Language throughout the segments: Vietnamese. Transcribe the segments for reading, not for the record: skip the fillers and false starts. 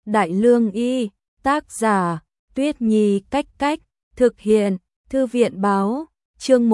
Đại Lương Y, tác giả, Tuyết Nhi Cách Cách, thực hiện, Thư viện báo, chương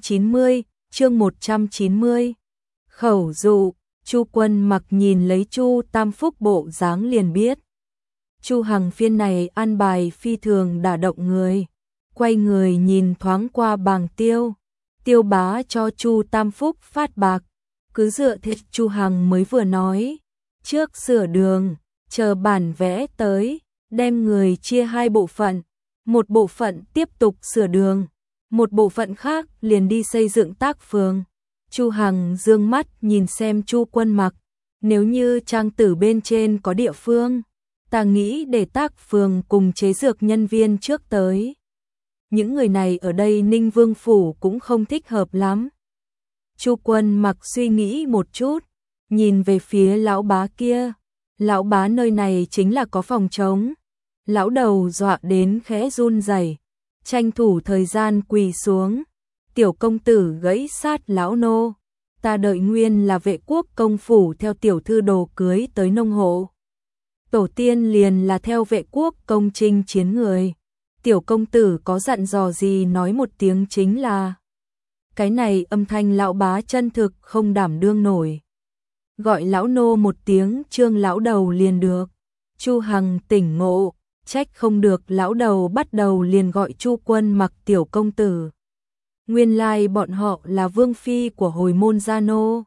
190. Khẩu dụ, Chu Quân Mặc nhìn lấy Chu Tam Phúc bộ dáng liền biết. Chu Hằng phiên này an bài phi thường đả động người, quay người nhìn thoáng qua Bàng Tiêu, Tiêu bá cho Chu Tam Phúc phát bạc, cứ dựa theo Chu Hằng mới vừa nói, trước sửa đường, chờ bản vẽ tới, đem người chia hai bộ phận, một bộ phận tiếp tục sửa đường, một bộ phận khác liền đi xây dựng tác phường. Chu Hằng dương mắt nhìn xem Chu Quân Mặc, nếu như trang tử bên trên có địa phương, ta nghĩ để tác phường cùng chế dược nhân viên trước tới. Những người này ở đây Ninh Vương Phủ cũng không thích hợp lắm. Chu Quân Mặc suy nghĩ một chút, nhìn về phía lão bá kia. Lão bá nơi này chính là có phòng trống. Lão đầu dọa đến khẽ run rẩy, tranh thủ thời gian quỳ xuống. Tiểu công tử gãy sát lão nô. Ta đợi nguyên là Vệ Quốc công phủ theo tiểu thư đồ cưới tới nông hộ. Tổ tiên liền là theo Vệ Quốc công chinh chiến người. Tiểu công tử có dặn dò gì nói một tiếng chính là. Cái này âm thanh lão bá chân thực không đảm đương nổi. Gọi lão nô một tiếng Trương lão đầu liền được. Chu Hằng tỉnh ngộ, trách không được lão đầu bắt đầu liền gọi Chu Quân Mặc tiểu công tử. Nguyên lai bọn họ là vương phi của hồi môn gia nô.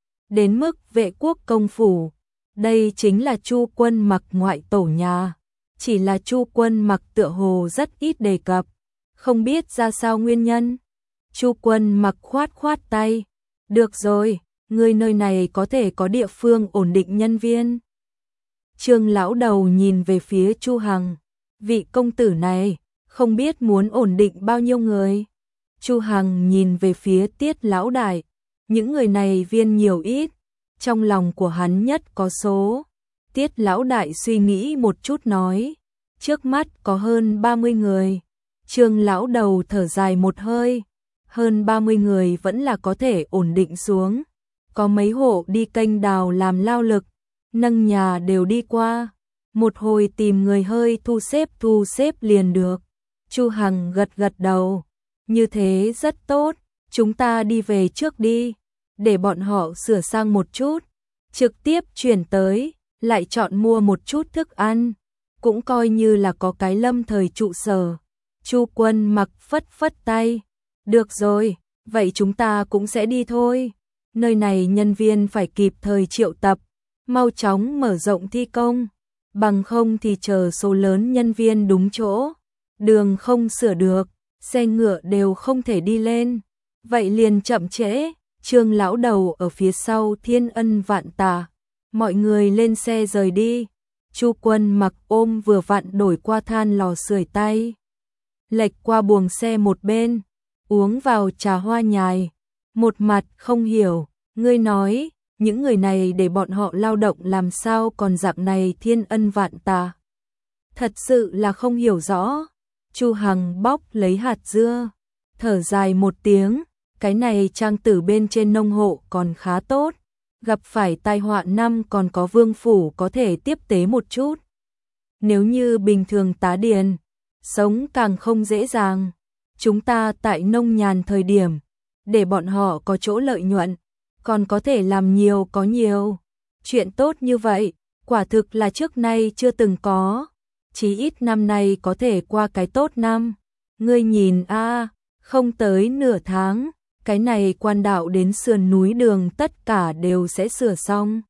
Đến mức Vệ Quốc công phủ, đây chính là Chu Quân Mặc ngoại tổ nhà. Chỉ là Chu Quân Mặc tựa hồ rất ít đề cập, không biết ra sao nguyên nhân. Chu Quân Mặc khoát khoát tay, được rồi, người nơi này có thể có địa phương ổn định nhân viên. Trương lão đầu nhìn về phía Chu Hằng, vị công tử này, không biết muốn ổn định bao nhiêu người. Chu Hằng nhìn về phía Tiết lão đại, những người này viên nhiều ít, trong lòng của hắn nhất có số. Tiết lão đại suy nghĩ một chút nói, trước mắt có hơn 30 người. Trương lão đầu thở dài một hơi, hơn 30 người vẫn là có thể ổn định xuống. Có mấy hộ đi kênh đào làm lao lực, nâng nhà đều đi qua, một hồi tìm người hơi thu xếp liền được. Chu Hằng gật gật đầu, như thế rất tốt, chúng ta đi về trước đi, để bọn họ sửa sang một chút, trực tiếp chuyển tới, lại chọn mua một chút thức ăn, cũng coi như là có cái lâm thời trụ sở. Chu Quân Mặc phất phất tay, được rồi, vậy chúng ta cũng sẽ đi thôi. Nơi này nhân viên phải kịp thời triệu tập, mau chóng mở rộng thi công, bằng không thì chờ số lớn nhân viên đúng chỗ, đường không sửa được, xe ngựa đều không thể đi lên, vậy liền chậm trễ. Trương lão đầu ở phía sau thiên ân vạn tạ, mọi người lên xe rời đi. Chu Quân Mặc ôm vừa vặn đổi qua than lò sưởi tay, lệch qua buồng xe một bên, uống vào trà hoa nhài, một mặt không hiểu, ngươi nói, những người này để bọn họ lao động làm sao còn dạng này thiên ân vạn tạ. Thật sự là không hiểu rõ. Chu Hằng bóc lấy hạt dưa, thở dài một tiếng, cái này trang tử bên trên nông hộ còn khá tốt, gặp phải tai họa năm còn có vương phủ có thể tiếp tế một chút. Nếu như bình thường tá điền, sống càng không dễ dàng. Chúng ta tại nông nhàn thời điểm, để bọn họ có chỗ lợi nhuận, còn có thể làm nhiều có nhiều. Chuyện tốt như vậy, quả thực là trước nay chưa từng có. Chí ít năm nay có thể qua cái tốt năm. Ngươi nhìn a, không tới nửa tháng, cái này quan đạo đến sườn núi đường tất cả đều sẽ sửa xong.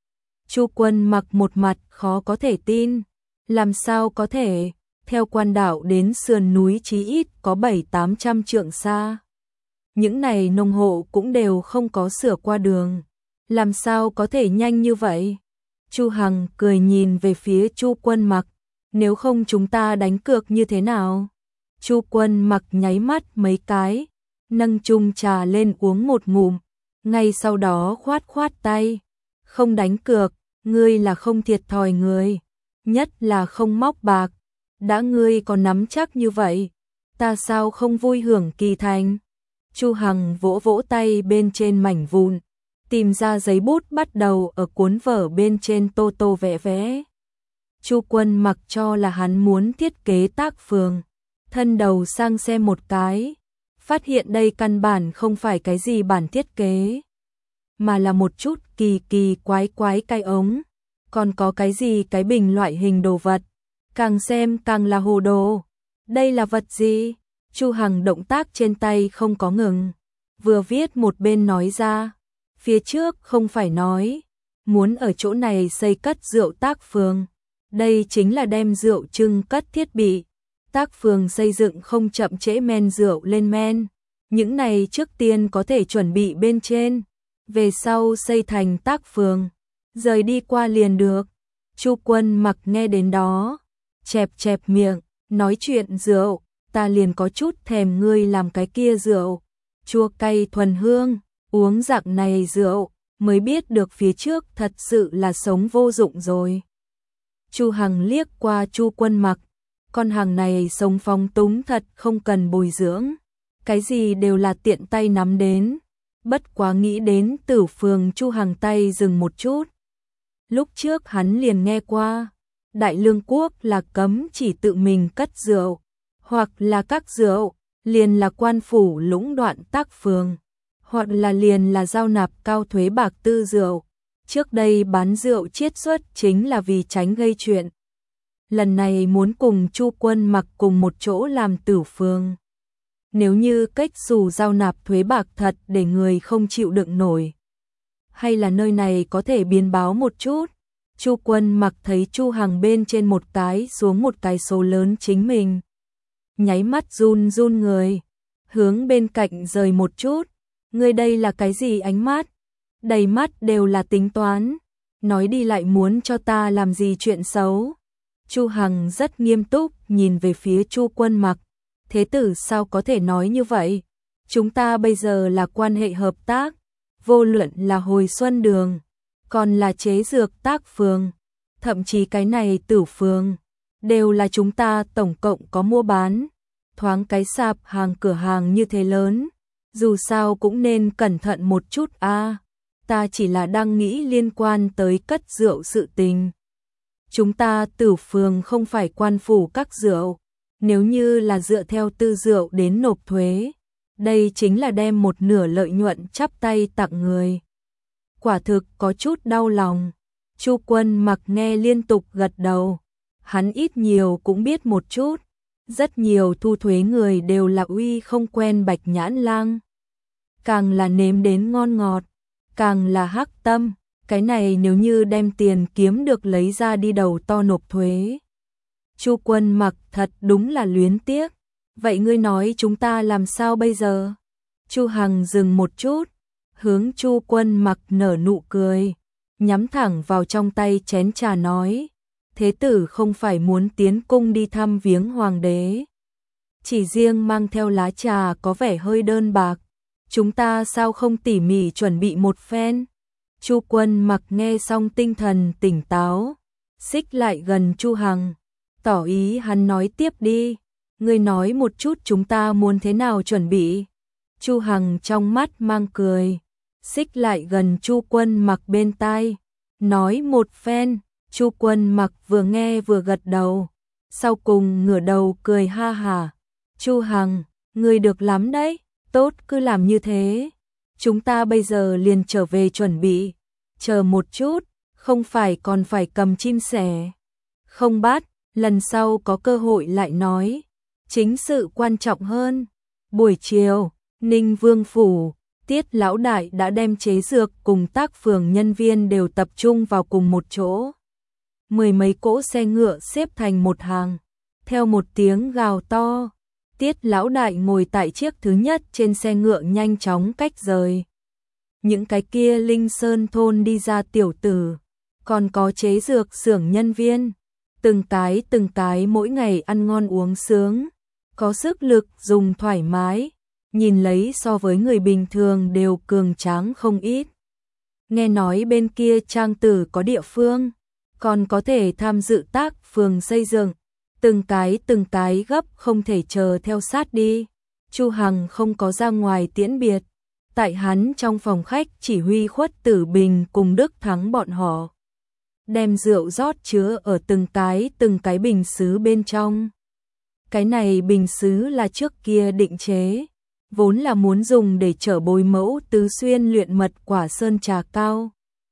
Chu Quân Mặc một mặt khó có thể tin, làm sao có thể, theo quan đạo đến sườn núi chí ít có 700-800 trượng xa. Những này nông hộ cũng đều không có sửa qua đường, làm sao có thể nhanh như vậy. Chu Hằng cười nhìn về phía Chu Quân Mặc, nếu không chúng ta đánh cược như thế nào? Chu Quân Mặc nháy mắt mấy cái, nâng chung trà lên uống một ngụm, ngay sau đó khoát khoát tay, không đánh cược, ngươi là không thiệt thòi người, nhất là không móc bạc, đã ngươi có nắm chắc như vậy, ta sao không vui hưởng kỳ thành. Chu Hằng vỗ vỗ tay bên trên mảnh vụn, tìm ra giấy bút bắt đầu ở cuốn vở bên trên tô tô vẽ vẽ. Chu Quân Mặc cho là hắn muốn thiết kế tác phường, thân đầu sang xem một cái, phát hiện đây căn bản không phải cái gì bản thiết kế, mà là một chút kỳ kỳ quái quái cái ống, còn có cái gì cái bình loại hình đồ vật, càng xem càng là hồ đồ. Đây là vật gì? Chu Hằng động tác trên tay không có ngừng, vừa viết một bên nói ra, phía trước không phải nói muốn ở chỗ này xây cất rượu tác phường, đây chính là đem rượu trưng cất thiết bị. Tác phường xây dựng không chậm trễ men rượu lên men, những này trước tiên có thể chuẩn bị bên trên, về sau xây thành tác phường, rời đi qua liền được. Chu Quân Mặc nghe đến đó, chẹp chẹp miệng, nói chuyện rượu, ta liền có chút thèm ngươi làm cái kia rượu, chua cay thuần hương, uống dạng này rượu, mới biết được phía trước thật sự là sống vô dụng rồi. Chu Hằng liếc qua Chu Quân Mặc, con hàng này sống phóng túng thật không cần bồi dưỡng, cái gì đều là tiện tay nắm đến. Bất quá nghĩ đến Tử Phường, Chu Hằng tay dừng một chút. Lúc trước hắn liền nghe qua, Đại Lương quốc là cấm chỉ tự mình cất rượu, hoặc là các rượu, liền là quan phủ lũng đoạn tác phường, hoặc là liền là giao nạp cao thuế bạc tư rượu. Trước đây bán rượu chiết xuất chính là vì tránh gây chuyện. Lần này muốn cùng Chu Quân Mặc cùng một chỗ làm Tử Phường. Nếu như cách xù giao nạp thuế bạc thật để người không chịu đựng nổi, hay là nơi này có thể biến báo một chút. Chu Quân Mặc thấy Chu Hằng bên trên một cái xuống một cái số lớn chính mình, nháy mắt run run người, hướng bên cạnh rời một chút. Ngươi đây là cái gì ánh mắt? Đầy mắt đều là tính toán, nói đi lại muốn cho ta làm gì chuyện xấu. Chu Hằng rất nghiêm túc nhìn về phía Chu Quân Mặc, thế tử sao có thể nói như vậy? Chúng ta bây giờ là quan hệ hợp tác, vô luận là hồi xuân đường, còn là chế dược tác phường, thậm chí cái này Tử Phường, đều là chúng ta tổng cộng có mua bán. Thoáng cái sạp hàng cửa hàng như thế lớn, dù sao cũng nên cẩn thận một chút a. Ta chỉ là đang nghĩ liên quan tới cất rượu sự tình. Chúng ta Tử Phường không phải quan phủ các rượu, nếu như là dựa theo tư rượu đến nộp thuế, đây chính là đem một nửa lợi nhuận chắp tay tặng người. Quả thực có chút đau lòng. Chu Quân Mặc nghe liên tục gật đầu, hắn ít nhiều cũng biết một chút, rất nhiều thu thuế người đều là uy không quen Bạch Nhãn Lang, càng là nếm đến ngon ngọt, càng là hắc tâm, cái này nếu như đem tiền kiếm được lấy ra đi đầu to nộp thuế. Chu Quân Mặc thật đúng là luyến tiếc. Vậy ngươi nói chúng ta làm sao bây giờ? Chu Hằng dừng một chút, hướng Chu Quân Mặc nở nụ cười, nhắm thẳng vào trong tay chén trà nói, thế tử không phải muốn tiến cung đi thăm viếng hoàng đế, chỉ riêng mang theo lá trà có vẻ hơi đơn bạc, chúng ta sao không tỉ mỉ chuẩn bị một phen? Chu Quân Mặc nghe xong tinh thần tỉnh táo, xích lại gần Chu Hằng, tỏ ý hắn nói tiếp đi, ngươi nói một chút chúng ta muốn thế nào chuẩn bị. Chu Hằng trong mắt mang cười, xích lại gần Chu Quân Mặc bên tai, nói một phen. Chu Quân Mặc vừa nghe vừa gật đầu, sau cùng ngửa đầu cười ha hả. Chu Hằng, ngươi được lắm đấy, tốt cứ làm như thế. Chúng ta bây giờ liền trở về chuẩn bị, chờ một chút, không phải còn phải cầm chim sẻ. Không bắt, lần sau có cơ hội lại nói, chính sự quan trọng hơn. Buổi chiều, Ninh Vương Phủ, Tiết Lão Đại đã đem chế dược cùng tác phường nhân viên đều tập trung vào cùng một chỗ. Mười mấy cỗ xe ngựa xếp thành một hàng, theo một tiếng gào to, Tiết Lão Đại ngồi tại chiếc thứ nhất trên xe ngựa nhanh chóng cách rời. Những cái kia Linh Sơn thôn đi ra tiểu tử, còn có chế dược xưởng nhân viên, từng cái mỗi ngày ăn ngon uống sướng, có sức lực dùng thoải mái, nhìn lấy so với người bình thường đều cường tráng không ít. Nghe nói bên kia trang tử có địa phương, còn có thể tham dự tác phường xây dựng, từng cái gấp không thể chờ theo sát đi. Chu Hằng không có ra ngoài tiễn biệt, tại hắn trong phòng khách chỉ huy Khuất Tử Bình cùng Đức Thắng bọn họ. đem rượu rót chứa ở từng cái bình sứ bên trong. Cái này bình sứ là trước kia định chế, vốn là muốn dùng để chở Bồi Mẫu tứ xuyên luyện mật quả sơn trà cao.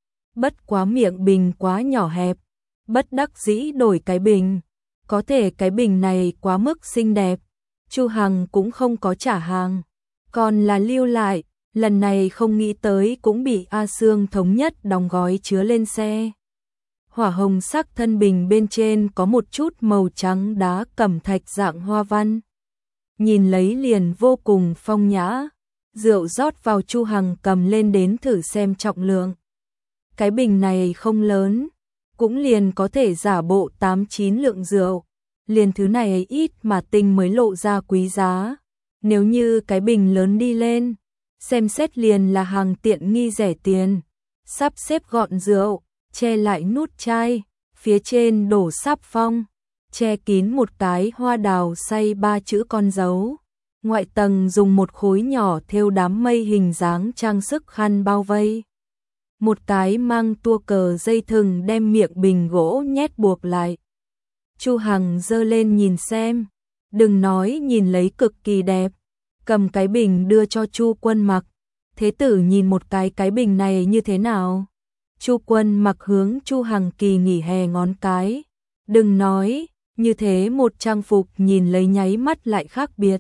Bất quá miệng bình quá nhỏ hẹp, bất đắc dĩ đổi cái bình. Có thể cái bình này quá mức xinh đẹp, Chu Hằng cũng không có trả hàng, còn là lưu lại, lần này không nghĩ tới cũng bị A Sương thống nhất đóng gói chứa lên xe. Hỏa hồng sắc thân bình bên trên có một chút màu trắng đá cẩm thạch dạng hoa văn. Nhìn lấy liền vô cùng phong nhã, rượu rót vào Chu Hằng cầm lên đến thử xem trọng lượng. Cái bình này không lớn, cũng liền có thể giả bộ 8-9 lượng rượu, liền thứ này ít mà tinh mới lộ ra quý giá. Nếu như cái bình lớn đi lên, xem xét liền là hàng tiện nghi rẻ tiền, sắp xếp gọn rượu, che lại nút chai, phía trên đổ sáp phong, che kín một cái hoa đào xay 3 chữ con dấu. Ngoại tầng dùng một khối nhỏ thêu đám mây hình dáng trang sức khăn bao vây. Một cái mang tua cờ dây thừng đem miệng bình gỗ nhét buộc lại. Chu Hằng giơ lên nhìn xem, đừng nói nhìn lấy cực kỳ đẹp, cầm cái bình đưa cho Chu Quân Mặc. Thế tử nhìn một cái bình này như thế nào? Chu Quân Mặc hướng Chu Hằng kỳ nghỉ hè ngón cái. Đừng nói, như thế một trang phục nhìn lấy nháy mắt lại khác biệt.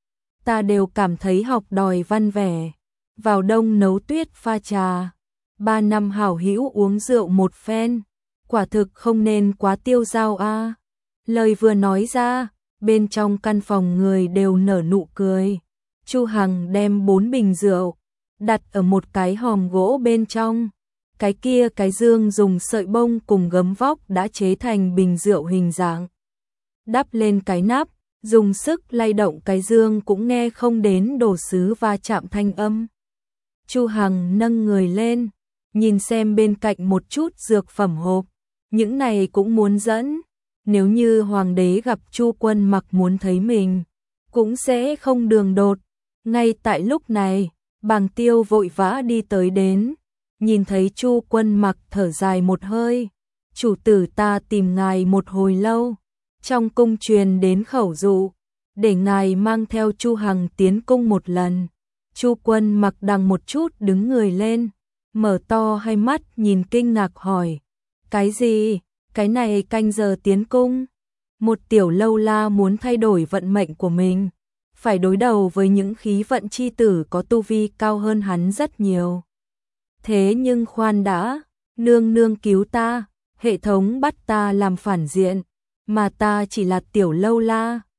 Ta đều cảm thấy học đòi văn vẻ. Vào đông nấu tuyết pha trà, 3 năm hảo hữu uống rượu một phen, quả thực không nên quá tiêu dao a. Lời vừa nói ra, bên trong căn phòng người đều nở nụ cười. Chu Hằng đem 4 bình rượu đặt ở một cái hòm gỗ bên trong. Cái kia cái dương dùng sợi bông cùng gấm vóc đã chế thành bình rượu hình dạng. Đắp lên cái nắp, dùng sức lay động cái dương cũng nghe không đến đồ sứ va chạm thanh âm. Chu Hằng nâng người lên, nhìn xem bên cạnh một chút dược phẩm hộp, những này cũng muốn dẫn. Nếu như hoàng đế gặp Chu Quân Mặc muốn thấy mình, cũng sẽ không đường đột. Ngay tại lúc này, Bàng Tiêu vội vã đi tới đến, nhìn thấy Chu Quân Mặc thở dài một hơi. Chủ tử ta tìm ngài một hồi lâu, trong cung truyền đến khẩu dụ, để ngài mang theo Chu Hằng tiến cung một lần. Chu Quân Mặc đằng một chút đứng người lên, mở to hai mắt nhìn kinh ngạc hỏi, cái gì? Cái này canh giờ tiến cung? Một tiểu lâu la muốn thay đổi vận mệnh của mình, phải đối đầu với những khí vận chi tử có tu vi cao hơn hắn rất nhiều. Thế nhưng khoan đã, nương nương cứu ta, hệ thống bắt ta làm phản diện, mà ta chỉ là tiểu lâu la,